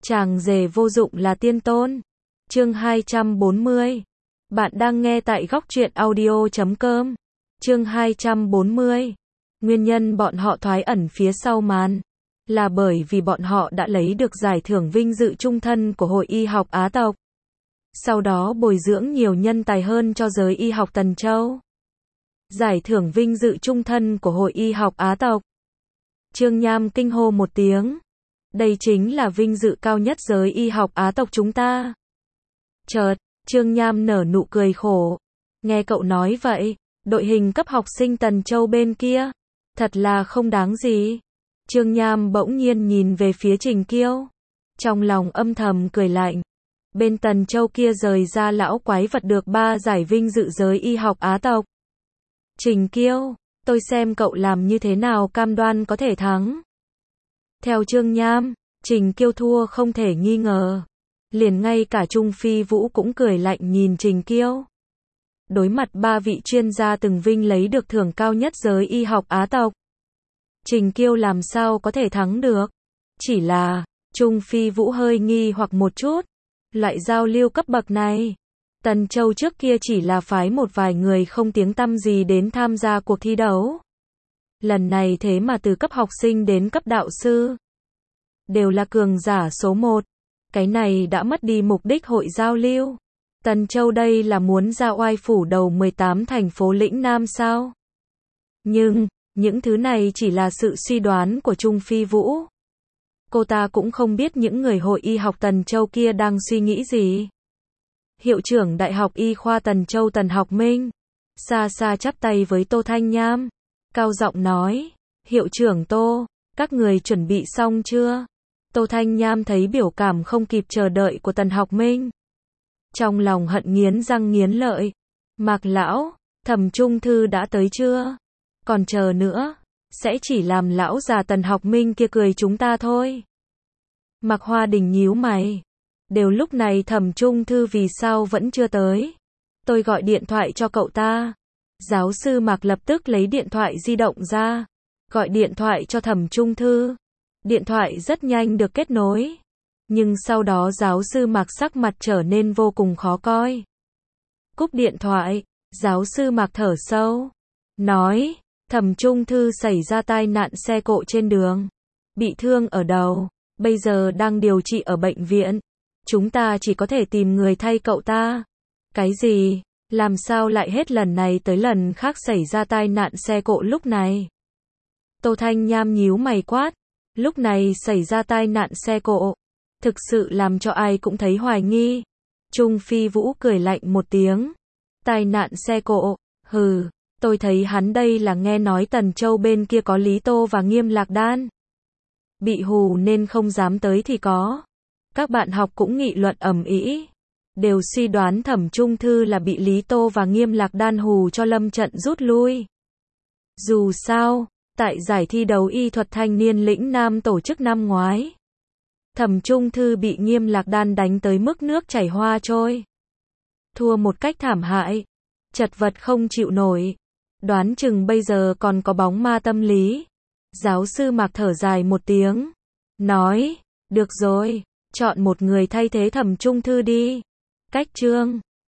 Chàng rể vô dụng là tiên tôn. Chương 240. Bạn đang nghe tại góc truyện audio.com. Chương 240. Nguyên nhân bọn họ thoái ẩn phía sau màn là bởi vì bọn họ đã lấy được giải thưởng vinh dự chung thân của Hội Y học Á tộc. Sau đó bồi dưỡng nhiều nhân tài hơn cho giới y học Tần Châu. Giải thưởng vinh dự chung thân của Hội Y học Á tộc. Trương Nham kinh hô một tiếng. Đây chính là vinh dự cao nhất giới y học Á tộc chúng ta. Chợt, Trương Nham nở nụ cười khổ. Nghe cậu nói vậy, đội hình cấp học sinh Tần Châu bên kia, thật là không đáng gì. Trương Nham bỗng nhiên nhìn về phía Trình Kiêu. Trong lòng âm thầm cười lạnh. Bên Tần Châu kia rời ra lão quái vật được 3 giải vinh dự giới y học Á tộc. Trình Kiêu, tôi xem cậu làm như thế nào cam đoan có thể thắng. Theo Trương Nham, Trình Kiêu thua không thể nghi ngờ. Liền ngay cả Trung Phi Vũ cũng cười lạnh nhìn Trình Kiêu. Đối mặt 3 vị chuyên gia từng vinh lấy được thưởng cao nhất giới y học Á tộc, Trình Kiêu làm sao có thể thắng được. Chỉ là, Trung Phi Vũ hơi nghi hoặc một chút. Loại giao lưu cấp bậc này, Tần Châu trước kia chỉ là phái một vài người không tiếng tăm gì đến tham gia cuộc thi đấu. Lần này thế mà từ cấp học sinh đến cấp đạo sư, đều là cường giả số 1. Cái này đã mất đi mục đích hội giao lưu. Tần Châu đây là muốn ra oai phủ đầu 18 thành phố lĩnh Nam sao? Nhưng, những thứ này chỉ là sự suy đoán của Trung Phi Vũ. Cô ta cũng không biết những người hội y học Tần Châu kia đang suy nghĩ gì. Hiệu trưởng Đại học Y khoa Tần Châu Tần Học Minh xa xa chắp tay với Tô Thanh Nham, cao giọng nói, hiệu trưởng Tô, các người chuẩn bị xong chưa? Tô Thanh Nham thấy biểu cảm không kịp chờ đợi của Tần Học Minh. Trong lòng hận nghiến răng nghiến lợi. Mạc lão, Thẩm Trung Thư đã tới chưa? Còn chờ nữa, sẽ chỉ làm lão già Tần Học Minh kia cười chúng ta thôi. Mạc Hoa Đình nhíu mày. Đều lúc này Thẩm Trung Thư vì sao vẫn chưa tới? Tôi gọi điện thoại cho cậu ta. Giáo sư Mạc lập tức lấy điện thoại di động ra, gọi điện thoại cho Thẩm Trung Thư. Điện thoại rất nhanh được kết nối. Nhưng sau đó giáo sư Mạc sắc mặt trở nên vô cùng khó coi. Cúp điện thoại, giáo sư Mạc thở sâu, nói, Thẩm Trung Thư xảy ra tai nạn xe cộ trên đường, bị thương ở đầu, bây giờ đang điều trị ở bệnh viện. Chúng ta chỉ có thể tìm người thay cậu ta. Cái gì? Làm sao lại hết lần này tới lần khác xảy ra tai nạn xe cộ lúc này? Tô Thanh Nham nhíu mày quát. Lúc này xảy ra tai nạn xe cộ, thực sự làm cho ai cũng thấy hoài nghi. Trung Phi Vũ cười lạnh một tiếng. Tai nạn xe cộ, hừ, tôi thấy hắn đây là nghe nói Tần Châu bên kia có Lý Tô và Nghiêm Lạc Đan. Bị hù nên không dám tới thì có. Các bạn học cũng nghị luận ầm ĩ, đều suy đoán Thẩm Trung Thư là bị Lý Tô và Nghiêm Lạc Đan hù cho lâm trận rút lui. Dù sao, tại giải thi đấu y thuật thanh niên lĩnh Nam tổ chức năm ngoái, Thẩm Trung Thư bị Nghiêm Lạc Đan đánh tới mức nước chảy hoa trôi. Thua một cách thảm hại, chật vật không chịu nổi. Đoán chừng bây giờ còn có bóng ma tâm lý. Giáo sư Mạc thở dài một tiếng, nói, được rồi, chọn một người thay thế Thẩm Trung Thư đi. Cách Trương